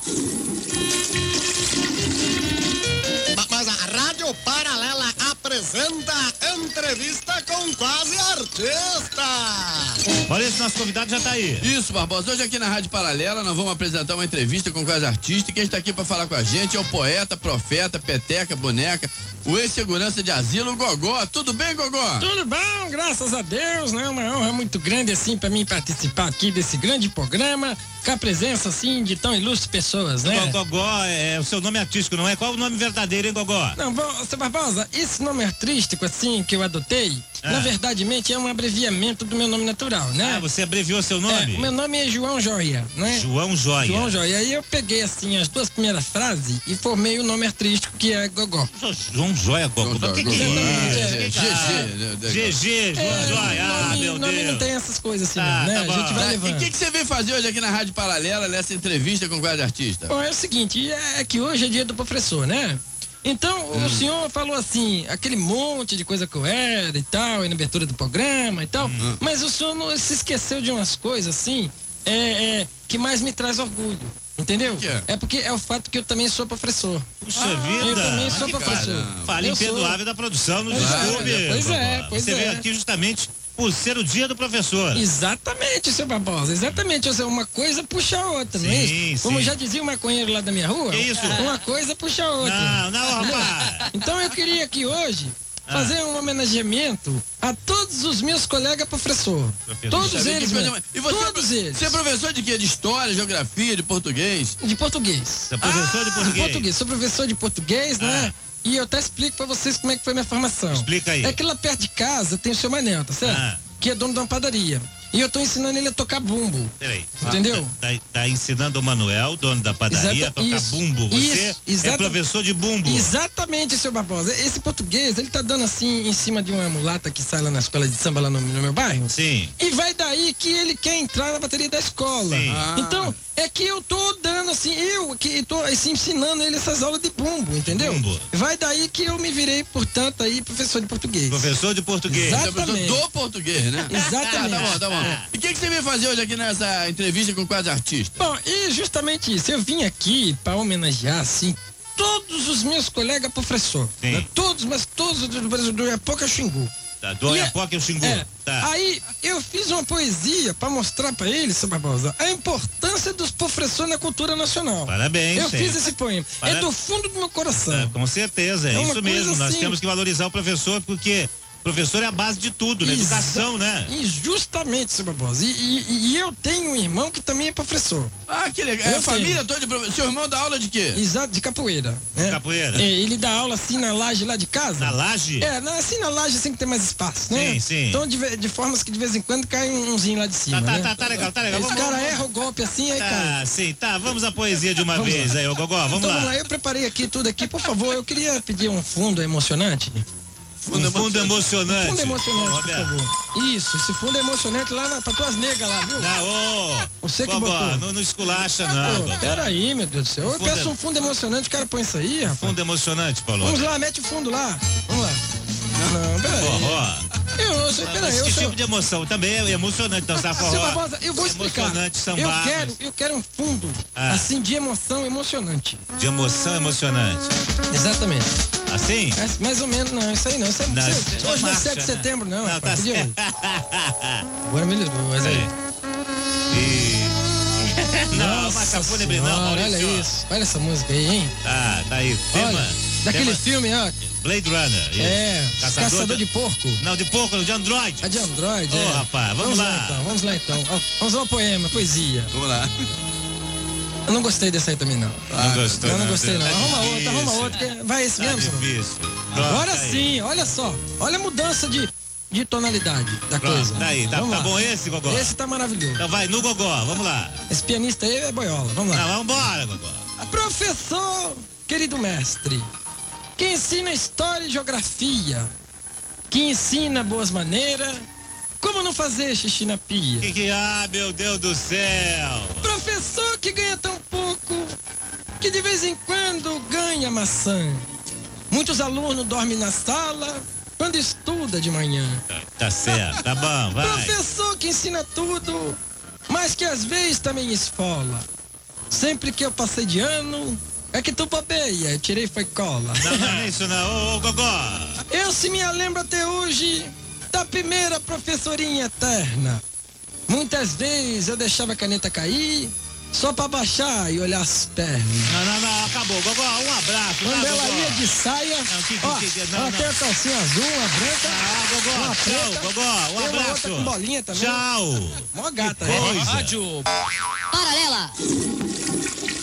Mas a Rádio Paralela apresenta Entrevista com Quase Artista. Olha, esse nosso convidado já tá aí. Isso, Barbosa. Hoje aqui na Rádio Paralela nós vamos apresentar uma entrevista com Quase Artista. Quem está aqui para falar com a gente é o poeta, profeta, peteca, boneca, o ex-segurança de asilo, o Gogó. Tudo bem, Gogó? Tudo bom, graças a Deus, né? Uma honra muito grande, assim, para mim participar aqui desse grande programa, com a presença, assim, de tão ilustres pessoas, né? Gogó, o seu nome artístico, não é? Qual o nome verdadeiro, hein, Gogó? Não, bom, seu Barbosa, esse nome artístico, assim, que eu adotei, na verdade, é um abreviamento do meu nome natural, né? Ah, você abreviou seu nome? Meu nome é João Joia, né? João Joia. João Joia. Aí eu peguei, assim, as duas primeiras frases e formei o nome artístico, que é Gogó. João Joia, Gogó. O que é GG, João Joia. Ah, meu Deus. Não tem essas coisas assim, né? Tá A gente vai E levando. o que você veio fazer hoje aqui na Rádio Paralela, nessa entrevista com Quase Artista? Bom, é o seguinte, é que hoje é dia do professor, né? Então, o senhor falou assim, aquele monte de coisa que eu era e tal, e na abertura do programa e tal, mas o senhor não se esqueceu de umas coisas assim, que mais me traz orgulho, entendeu? Que é? É porque é o fato que eu também sou professor. Puxa vida. Eu também sou professor. Falha imperdoável da produção, nos desculpe. Pois Você veio aqui justamente por ser o dia do professor. Exatamente, seu Barbosa, exatamente. Ou seja, uma coisa puxa a outra, não é isso? Como já dizia o maconheiro lá da minha rua, Que isso? uma coisa puxa a outra. Não, rapaz. Então eu queria aqui hoje fazer um homenageamento a todos os meus colegas professor. Todos eles, mesmo. E você, Todos eles. Você é professor de quê? De história, geografia, de português? De português. Você é professor de português? Sou professor de português, né? E eu até explico pra vocês como é que foi minha formação. Explica aí. É que lá perto de casa tem o seu Manel, tá certo? Que é dono de uma padaria. E eu tô ensinando ele a tocar bumbo. Peraí. Entendeu? Tá ensinando o Manuel, dono da padaria, a tocar bumbo. Você é professor de bumbo. Exatamente, seu Barbosa. Esse português, ele tá dando assim em cima de uma mulata que sai lá na escola de samba lá no meu bairro. Sim. E vai daí que ele quer entrar na bateria da escola. Sim. Então, é que eu tô dando assim, eu que tô assim, ensinando ele essas aulas de bumbo, entendeu? Bumbo. Vai daí que eu me virei, portanto, aí professor de português. Professor de português. Exatamente. Do português, né? Exatamente. Tá bom. E o que você veio fazer hoje aqui nessa entrevista com Quase Artista? Bom, e justamente isso, eu vim aqui para homenagear, assim, todos os meus colegas professor. Né? Todos do Brasil, do Iapoca Xingu. Tá, do Iapoca e o Xingu. Tá. Aí eu fiz uma poesia para mostrar para eles, seu Barbosa, a importância dos professores na cultura nacional. Parabéns. Eu fiz esse poema. É do fundo do meu coração. Com certeza, é isso mesmo. Nós temos que valorizar o professor, porque professor é a base de tudo, né? Educação, né? E justamente, seu Barbosa. E eu tenho um irmão que também é professor. Ah, que legal. É a família toda de professor. Seu irmão dá aula de quê? Exato, de capoeira. Né? Capoeira? Ele dá aula assim na laje lá de casa. Na laje? Assim na laje assim que tem mais espaço, né? Sim, sim. Então de formas que de vez em quando cai umzinho lá de cima. Tá legal. Os caras erram o golpe assim, aí cai. Sim, vamos à poesia de uma vez aí, ô Gogó, vamos lá. Vamos lá, eu preparei aqui tudo aqui, por favor, eu queria pedir um fundo emocionante. Fundo emocionante. Fundo emocionante, por favor. Isso, esse fundo emocionante lá pra tuas negas lá, viu? Você que botou. Não esculacha, não. Peraí, meu Deus do céu. Eu peço um fundo emocionante, o cara põe isso aí, rapaz. Fundo emocionante, Paulo. Vamos lá, mete o fundo lá. Vamos lá. Não, peraí. Peraí. Esse tipo de emoção também é emocionante dançar forró. Seu Barbosa, eu vou explicar. Emocionante, sambar. Eu quero um fundo, assim, de emoção emocionante. De emoção emocionante. Exatamente. Assim? Mais ou menos, não, isso aí não. Hoje não é 7 de setembro, não. Não, tá certo. Agora melhorou, mas aí. Não, mas fúnebre não, Maurício. Olha isso, olha essa música aí, hein? Tá aí. Daquele filme, ó. Blade Runner. Caçador de porco. Não, de porco, de Android. É de Android, rapaz, vamos lá. Vamos lá então. Vamos ao poema, poesia. Vamos lá. Eu não gostei dessa aí também, não. Não gostou? Eu não gostei, não. Arruma outra. Vai esse mesmo, difícil. Agora sim, olha só. Olha a mudança de tonalidade da coisa. Daí, tá bom esse, Gogó? Esse tá maravilhoso. Então vai, no Gogó, vamos lá. Esse pianista aí é boiola, vamos lá. Vamos embora, Gogó. Professor, querido mestre, que ensina história e geografia, que ensina boas maneiras, como não fazer xixi na pia. Meu Deus do céu. Professor que ganha tão pouco, que de vez em quando ganha maçã. Muitos alunos dormem na sala quando estuda de manhã. Tá certo, tá bom, vai. Professor que ensina tudo, mas que às vezes também esfola. Sempre que eu passei de ano, é que tu bobeia, eu tirei foi cola. Não é isso não, ô Gogó. Eu se me lembro até hoje da primeira professorinha eterna. Muitas vezes eu deixava a caneta cair só pra baixar e olhar as pernas. Não, acabou. Gogó, um abraço. Quando ela Gogó? ia de saia, ela tem a calcinha azul, uma branca, Gogó, uma tchau, preta, Gogó, um tem uma outra abraço. com bolinha também. Tchau. Mó gata, Coisa. né? Rádio Paralela.